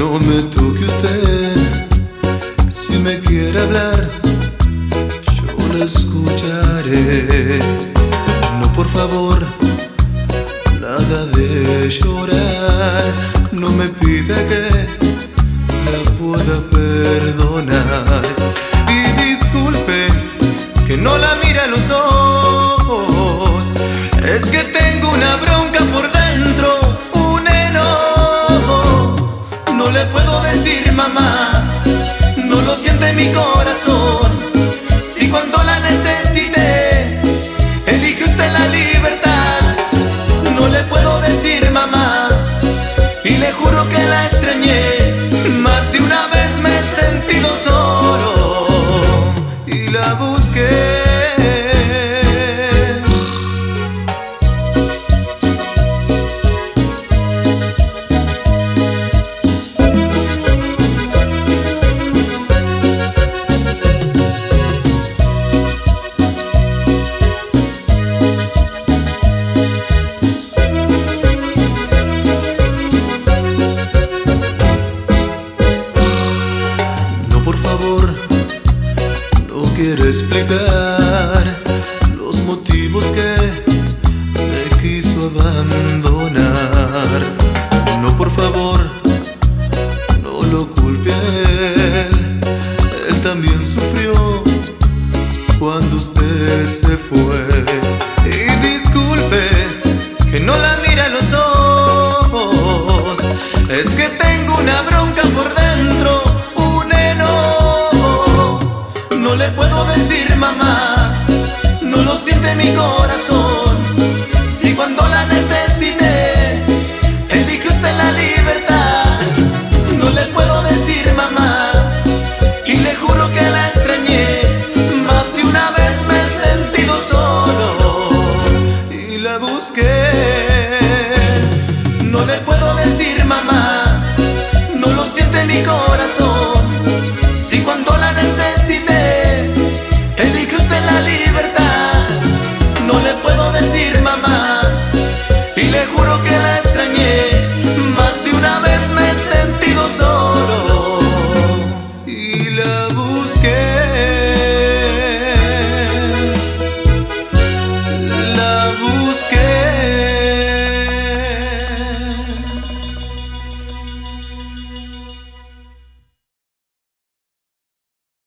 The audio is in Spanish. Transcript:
No me toque usted, si me quiere hablar, yo lo escucharé. No, por favor, nada de llorar. No me pida que la pueda perdonar. Y disculpe que no la mire a los ojos, es que tengo una bronca por dentro, un enojo. No le puedo decir mamá, no lo siente mi corazón. Si cuando la necesité, elige usted la libertad. No le puedo decir mamá, y le juro que la extrañé. Más de una vez me he sentido solo y la busqué. Quiero explicar los motivos que me quiso abandonar. No, por favor, no lo culpe a él también sufrió cuando usted se fue. Y disculpe que no la mire a los ojos, es que tengo una bronca por dentro, un enojo. No le puedo decir mamá, no lo siente mi corazón. Si cuando la